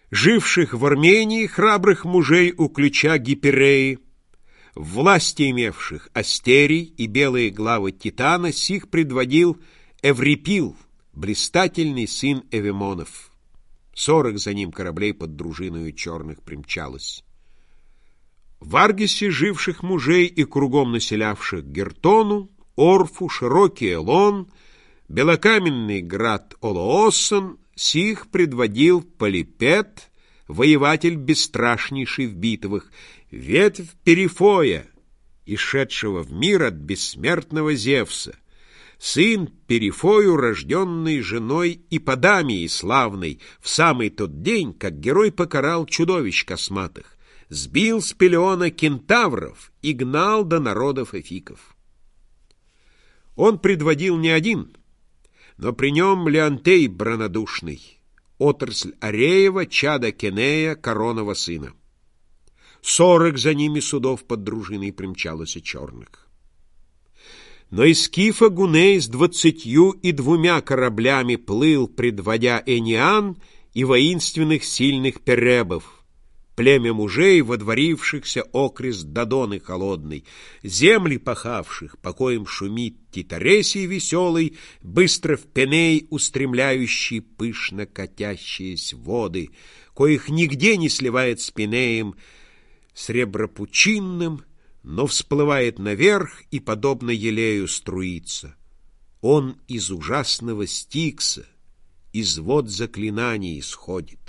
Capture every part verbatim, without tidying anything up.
живших в Армении храбрых мужей у ключа Гипереи, власти имевших Астерий и белые главы Титана, сих предводил Эврипил, блистательный сын Эвемонов. Сорок за ним кораблей под дружиною черных примчалось. В Аргисе живших мужей и кругом населявших Гертону, Орфу, широкий Элон, белокаменный град Олоосон, сих предводил Полипет, воеватель бесстрашнейший в битвах, ветвь Перифоя, исшедшего в мир от бессмертного Зевса, сын Перифою, рожденный женой Ипподамии славной, в самый тот день, как герой покарал чудовищ косматых, сбил с Пелеона кентавров и гнал до народов эфиков. Он предводил не один, но при нем Леонтей бранодушный, отрасль Ареева, чада Кенея, коронова сына. Сорок за ними судов под дружиной примчалось и черных. Но из Скифа Гуней с двадцатью и двумя кораблями плыл, предводя Эниан и воинственных сильных перебов, племя мужей, водворившихся окрест Додоны холодной, земли пахавших, покоем шумит Титаресий веселый, быстро в Пеней устремляющий пышно катящиеся воды, коих нигде не сливает с Пенеем сребропучинным, но всплывает наверх и, подобно елею, струится. Он из ужасного Стикса, из вод заклинаний исходит.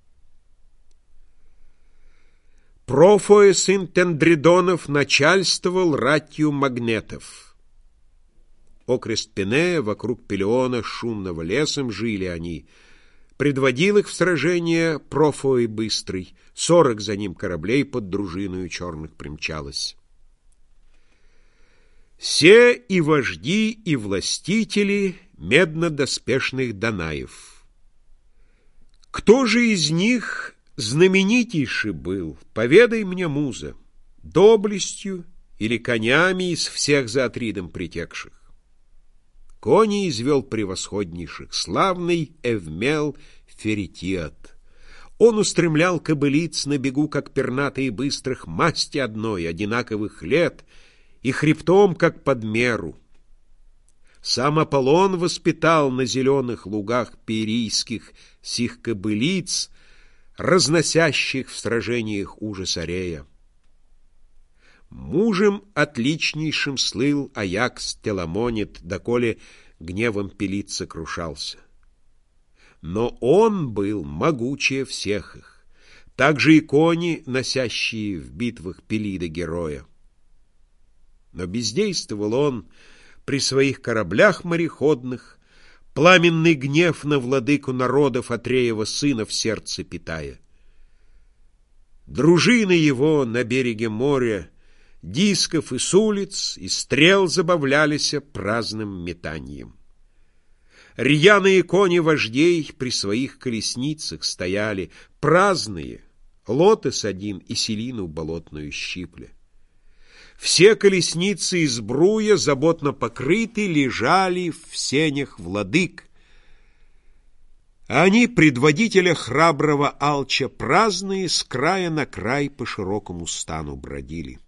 Профое, сын Тендридонов, начальствовал ратью магнетов. Окрест Пенея, вокруг Пелеона, шумного лесом жили они. Предводил их в сражение Профой быстрый, сорок за ним кораблей под дружиною черных примчалось. Се и вожди, и властители меднодоспешных Данаев. Кто же из них знаменитейший был, поведай мне, муза, доблестью или конями из всех за Атридом притекших? Кони извел превосходнейших, славный Эвмел Феритиат. Он устремлял кобылиц на бегу, как пернатые быстрых, масти одной, одинаковых лет, и хребтом, как под меру. Сам Аполлон воспитал на зеленых лугах пирийских сих кобылиц, разносящих в сражениях ужас Арея. Мужем отличнейшим слыл Аякс Теламонит, доколе гневом Пелит сокрушался. Но он был могучее всех их, также и кони, носящие в битвах Пелида героя. Но бездействовал он при своих кораблях мореходных, пламенный гнев на владыку народов Атреева сына в сердце питая. Дружины его на береге моря, дисков и с улиц, и стрел забавлялись праздным метанием. Рьяные кони вождей при своих колесницах стояли, праздные, Лотос один и Селину болотную щипля. Все колесницы из бруя, заботно покрыты, лежали в сенях владык. Они, предводителя храброго алча праздные, с края на край по широкому стану бродили.